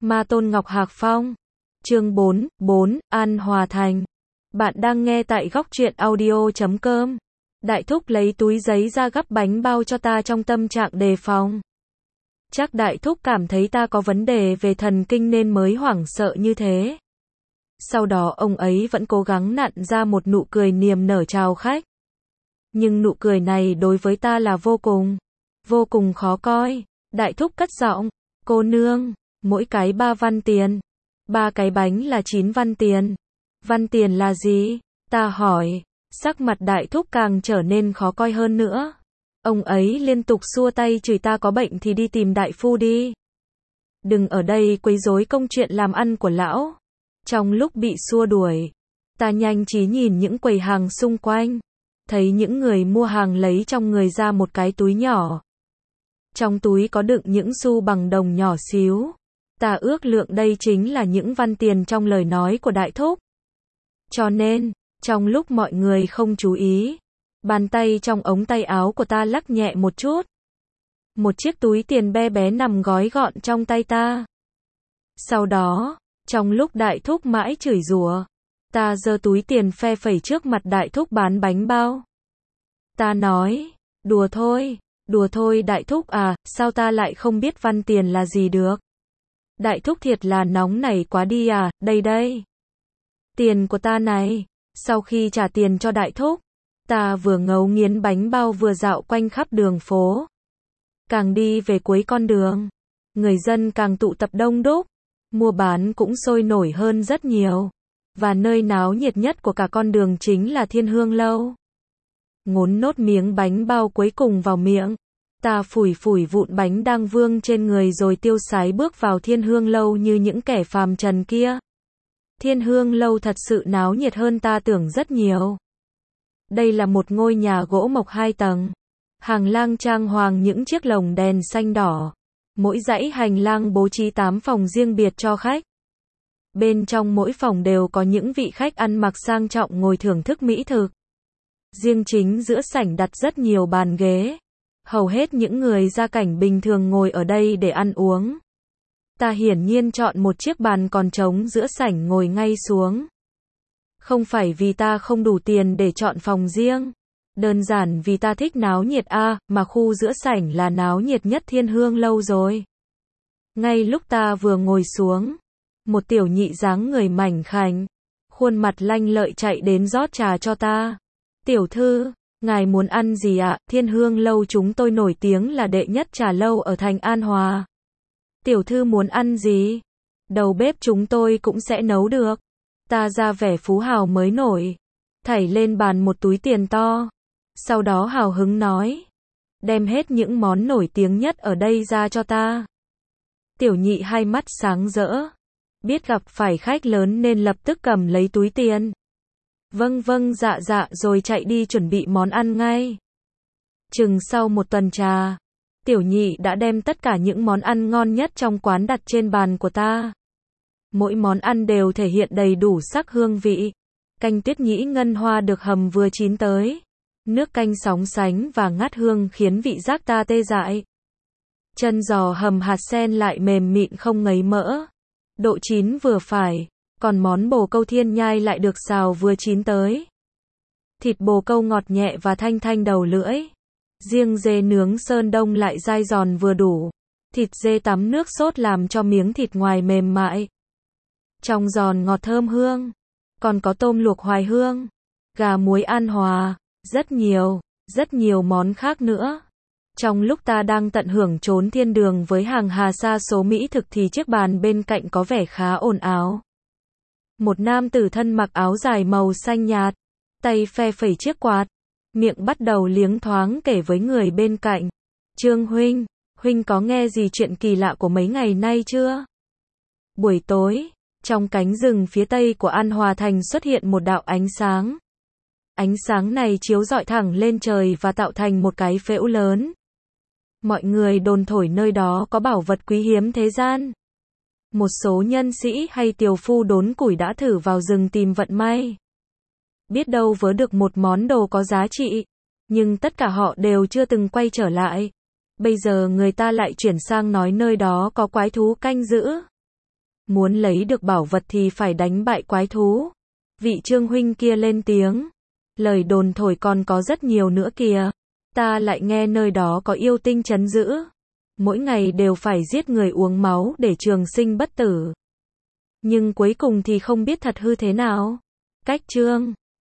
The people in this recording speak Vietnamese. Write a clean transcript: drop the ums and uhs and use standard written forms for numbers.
Ma Tôn Ngọc Hạc Phong. Chương 4, An Hòa Thành. Bạn đang nghe tại góc truyện audio.com. Đại thúc lấy túi giấy ra gắp bánh bao cho ta trong tâm trạng đề phòng. Chắc đại thúc cảm thấy ta có vấn đề về thần kinh nên mới hoảng sợ như thế. Sau đó ông ấy vẫn cố gắng nặn ra một nụ cười niềm nở chào khách. Nhưng nụ cười này đối với ta là vô cùng khó coi. Đại thúc cất giọng, cô nương, mỗi cái 3 văn tiền. 3 cái bánh là 9 văn tiền. Văn tiền là gì? Ta hỏi. Sắc mặt đại thúc càng trở nên khó coi hơn nữa. Ông ấy liên tục xua tay chửi ta có bệnh thì đi tìm đại phu đi. Đừng ở đây quấy rối công chuyện làm ăn của lão. Trong lúc bị xua đuổi, ta nhanh trí nhìn những quầy hàng xung quanh. Thấy những người mua hàng lấy trong người ra một cái túi nhỏ. Trong túi có đựng những xu bằng đồng nhỏ xíu. Ta ước lượng đây chính là những văn tiền trong lời nói của đại thúc. Cho nên, trong lúc mọi người không chú ý, bàn tay trong ống tay áo của ta lắc nhẹ một chút. Một chiếc túi tiền bé bé nằm gói gọn trong tay ta. Sau đó, trong lúc đại thúc mãi chửi rủa, ta giơ túi tiền phe phẩy trước mặt đại thúc bán bánh bao. Ta nói, đùa thôi đại thúc à, sao ta lại không biết văn tiền là gì được. Đại thúc thiệt là nóng nảy quá đi à, đây. Tiền của ta này. Sau khi trả tiền cho đại thúc, ta vừa ngấu nghiến bánh bao vừa dạo quanh khắp đường phố. Càng đi về cuối con đường, người dân càng tụ tập đông đúc, mua bán cũng sôi nổi hơn rất nhiều. Và nơi náo nhiệt nhất của cả con đường chính là Thiên Hương Lâu. Ngốn nốt miếng bánh bao cuối cùng vào miệng, ta phủi vụn bánh đang vương trên người rồi tiêu sái bước vào Thiên Hương Lâu như những kẻ phàm trần kia. Thiên Hương Lâu thật sự náo nhiệt hơn ta tưởng rất nhiều. Đây là một ngôi nhà gỗ mộc 2 tầng. Hàng lang trang hoàng những chiếc lồng đèn xanh đỏ. Mỗi dãy hành lang bố trí 8 phòng riêng biệt cho khách. Bên trong mỗi phòng đều có những vị khách ăn mặc sang trọng ngồi thưởng thức mỹ thực. Riêng chính giữa sảnh đặt rất nhiều bàn ghế. Hầu hết những người gia cảnh bình thường ngồi ở đây để ăn uống. Ta hiển nhiên chọn một chiếc bàn còn trống giữa sảnh ngồi ngay xuống. Không phải vì ta không đủ tiền để chọn phòng riêng. Đơn giản vì ta thích náo nhiệt mà khu giữa sảnh là náo nhiệt nhất Thiên Hương Lâu rồi. Ngay lúc ta vừa ngồi xuống, một tiểu nhị dáng người mảnh khảnh, khuôn mặt lanh lợi chạy đến rót trà cho ta. Tiểu thư, ngài muốn ăn gì ạ? Thiên Hương Lâu chúng tôi nổi tiếng là đệ nhất trà lâu ở thành An Hòa. Tiểu thư muốn ăn gì? Đầu bếp chúng tôi cũng sẽ nấu được. Ta ra vẻ phú hào mới nổi, thảy lên bàn một túi tiền to. Sau đó hào hứng nói, đem hết những món nổi tiếng nhất ở đây ra cho ta. Tiểu nhị hai mắt sáng rỡ, biết gặp phải khách lớn nên lập tức cầm lấy túi tiền. Vâng dạ rồi chạy đi chuẩn bị món ăn ngay. Chừng sau một tuần trà, tiểu nhị đã đem tất cả những món ăn ngon nhất trong quán đặt trên bàn của ta. Mỗi món ăn đều thể hiện đầy đủ sắc hương vị. Canh tuyết nhĩ ngân hoa được hầm vừa chín tới. Nước canh sóng sánh và ngát hương khiến vị giác ta tê dại. Chân giò hầm hạt sen lại mềm mịn không ngấy mỡ. Độ chín vừa phải. Còn món bồ câu thiên nhai lại được xào vừa chín tới. Thịt bồ câu ngọt nhẹ và thanh đầu lưỡi. Riêng dê nướng Sơn Đông lại dai giòn vừa đủ. Thịt dê tắm nước sốt làm cho miếng thịt ngoài mềm mại. Trong giòn ngọt thơm hương. Còn có tôm luộc Hoài Hương, gà muối An Hòa, rất nhiều món khác nữa. Trong lúc ta đang tận hưởng chốn thiên đường với hàng hà sa số mỹ thực thì chiếc bàn bên cạnh có vẻ khá ồn ào. Một nam tử thân mặc áo dài màu xanh nhạt, tay phe phẩy chiếc quạt, miệng bắt đầu liếng thoáng kể với người bên cạnh. Trương huynh có nghe gì chuyện kỳ lạ của mấy ngày nay chưa? Buổi tối, trong cánh rừng phía tây của An Hòa Thành xuất hiện một đạo ánh sáng. Ánh sáng này chiếu rọi thẳng lên trời và tạo thành một cái phễu lớn. Mọi người đồn thổi nơi đó có bảo vật quý hiếm thế gian. Một số nhân sĩ hay tiều phu đốn củi đã thử vào rừng tìm vận may. Biết đâu vớ được một món đồ có giá trị. Nhưng tất cả họ đều chưa từng quay trở lại. Bây giờ người ta lại chuyển sang nói nơi đó có quái thú canh giữ. Muốn lấy được bảo vật thì phải đánh bại quái thú. Vị Trương huynh kia lên tiếng. Lời đồn thổi còn có rất nhiều nữa kìa. Ta lại nghe nơi đó có yêu tinh trấn giữ. Mỗi ngày đều phải giết người uống máu để trường sinh bất tử. Nhưng cuối cùng thì không biết thật hư thế nào. Cách chương